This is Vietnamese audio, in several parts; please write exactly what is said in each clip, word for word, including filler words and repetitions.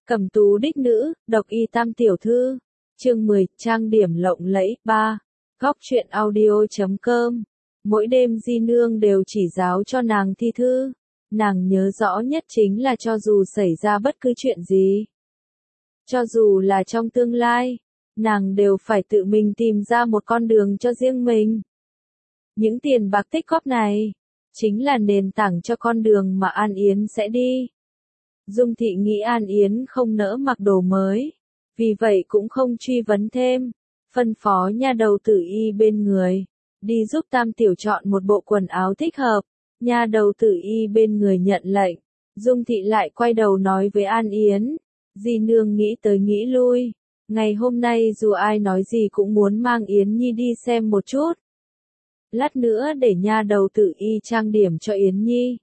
Cẩm tú đích nữ, độc y tam tiểu thư. Chương mười, trang điểm lộng lẫy. ba. Góc truyện audio chấm com. Mỗi đêm Di Nương đều chỉ giáo cho nàng thi thư. Nàng nhớ rõ nhất chính là cho dù xảy ra bất cứ chuyện gì, cho dù là trong tương lai, nàng đều phải tự mình tìm ra một con đường cho riêng mình. Những tiền bạc tích góp này, chính là nền tảng cho con đường mà An Yến sẽ đi. Dung Thị nghĩ An Yến không nỡ mặc đồ mới, vì vậy cũng không truy vấn thêm, phân phó nha đầu Tử Y bên người, đi giúp Tam Tiểu chọn một bộ quần áo thích hợp. Nha đầu Tử Y bên người nhận lệnh, Dung Thị lại quay đầu nói với An Yến, Di Nương nghĩ tới nghĩ lui, ngày hôm nay dù ai nói gì cũng muốn mang Yến Nhi đi xem một chút. Lát nữa để nha đầu Tử Y trang điểm cho Yến Nhi,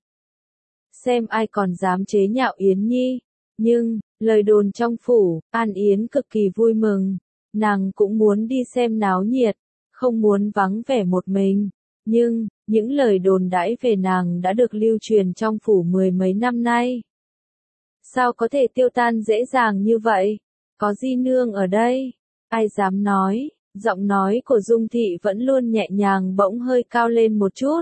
xem ai còn dám chế nhạo Yến Nhi. Nhưng, lời đồn trong phủ, An Yến cực kỳ vui mừng, nàng cũng muốn đi xem náo nhiệt, không muốn vắng vẻ một mình. Nhưng, những lời đồn đãi về nàng đã được lưu truyền trong phủ mười mấy năm nay. Sao có thể tiêu tan dễ dàng như vậy? Có Di Nương ở đây, ai dám nói? Giọng nói của Dung Thị vẫn luôn nhẹ nhàng bỗng hơi cao lên một chút.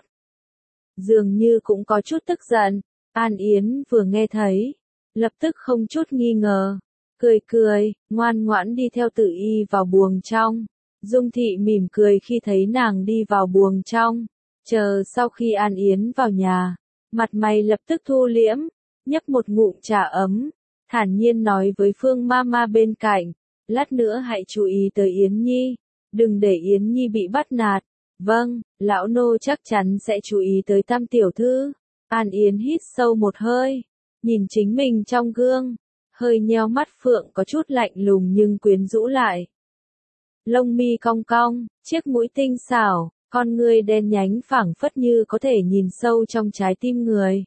Dường như cũng có chút tức giận. An Yến vừa nghe thấy, lập tức không chút nghi ngờ, cười cười, ngoan ngoãn đi theo Tử Y vào buồng trong. Dung Thị mỉm cười khi thấy nàng đi vào buồng trong, chờ sau khi An Yến vào nhà, mặt mày lập tức thu liễm, nhấp một ngụm trà ấm, thản nhiên nói với Phương Mama bên cạnh, lát nữa hãy chú ý tới Yến Nhi, đừng để Yến Nhi bị bắt nạt. Vâng, lão nô chắc chắn sẽ chú ý tới Tam tiểu thư. An Yến hít sâu một hơi, nhìn chính mình trong gương, hơi nheo mắt phượng có chút lạnh lùng nhưng quyến rũ lại. Lông mi cong cong, chiếc mũi tinh xảo, con ngươi đen nhánh phảng phất như có thể nhìn sâu trong trái tim người.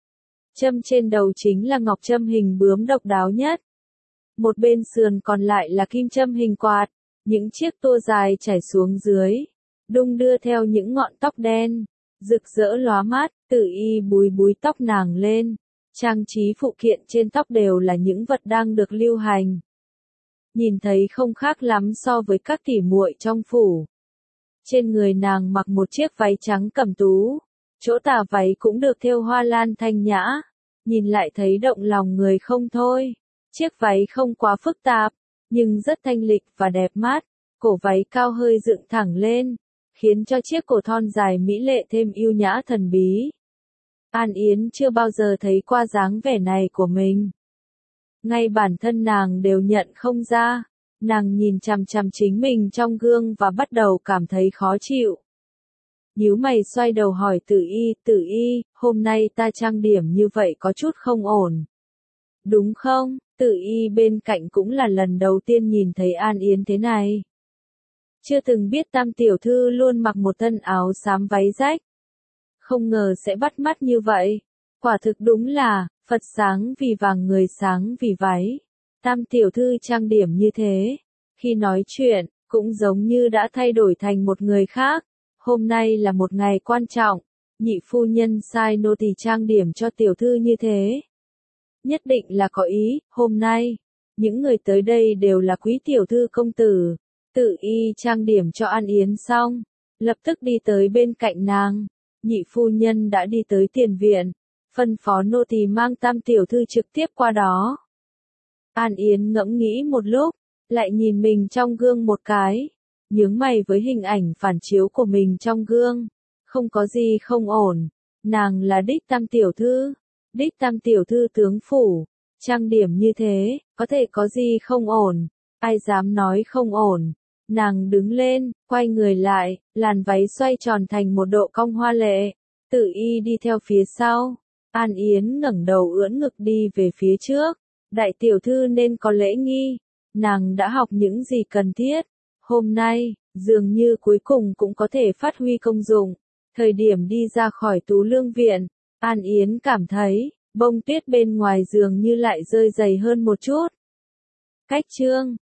Châm trên đầu chính là ngọc châm hình bướm độc đáo nhất. Một bên sườn còn lại là kim châm hình quạt, những chiếc tua dài chảy xuống dưới, đung đưa theo những ngọn tóc đen, rực rỡ lóa mắt. Tử Y búi búi tóc nàng lên, trang trí phụ kiện trên tóc đều là những vật đang được lưu hành. Nhìn thấy không khác lắm so với các tỉ muội trong phủ. Trên người nàng mặc một chiếc váy trắng cẩm tú, chỗ tà váy cũng được thêu hoa lan thanh nhã, nhìn lại thấy động lòng người không thôi. Chiếc váy không quá phức tạp, nhưng rất thanh lịch và đẹp mắt, cổ váy cao hơi dựng thẳng lên, khiến cho chiếc cổ thon dài mỹ lệ thêm yêu nhã thần bí. An Yến chưa bao giờ thấy qua dáng vẻ này của mình. Ngay bản thân nàng đều nhận không ra, nàng nhìn chằm chằm chính mình trong gương và bắt đầu cảm thấy khó chịu. Nhíu mày xoay đầu hỏi Tử Y, Tử Y, hôm nay ta trang điểm như vậy có chút không ổn. Đúng không? Tử Y bên cạnh cũng là lần đầu tiên nhìn thấy An Yến thế này. Chưa từng biết Tam tiểu thư luôn mặc một thân áo xám váy rách. Không ngờ sẽ bắt mắt như vậy. Quả thực đúng là, Phật sáng vì vàng người sáng vì váy. Tam tiểu thư trang điểm như thế, khi nói chuyện, cũng giống như đã thay đổi thành một người khác. Hôm nay là một ngày quan trọng, nhị phu nhân sai nô tỳ trang điểm cho tiểu thư như thế. Nhất định là có ý, hôm nay, những người tới đây đều là quý tiểu thư công tử. Tử Y trang điểm cho An Yến xong, lập tức đi tới bên cạnh nàng. Nhị phu nhân đã đi tới tiền viện, phân phó nô tỳ mang Tam tiểu thư trực tiếp qua đó. An Yến ngẫm nghĩ một lúc, lại nhìn mình trong gương một cái, nhướng mày với hình ảnh phản chiếu của mình trong gương. Không có gì không ổn, nàng là đích Tam tiểu thư, đích Tam tiểu thư tướng phủ, trang điểm như thế, có thể có gì không ổn, ai dám nói không ổn. Nàng đứng lên, quay người lại, làn váy xoay tròn thành một độ cong hoa lệ. Tử Y đi theo phía sau. An Yến ngẩng đầu ưỡn ngực đi về phía trước. Đại tiểu thư nên có lễ nghi. Nàng đã học những gì cần thiết. Hôm nay, dường như cuối cùng cũng có thể phát huy công dụng. Thời điểm đi ra khỏi Tú Lương viện, An Yến cảm thấy, bông tuyết bên ngoài dường như lại rơi dày hơn một chút. Cách chương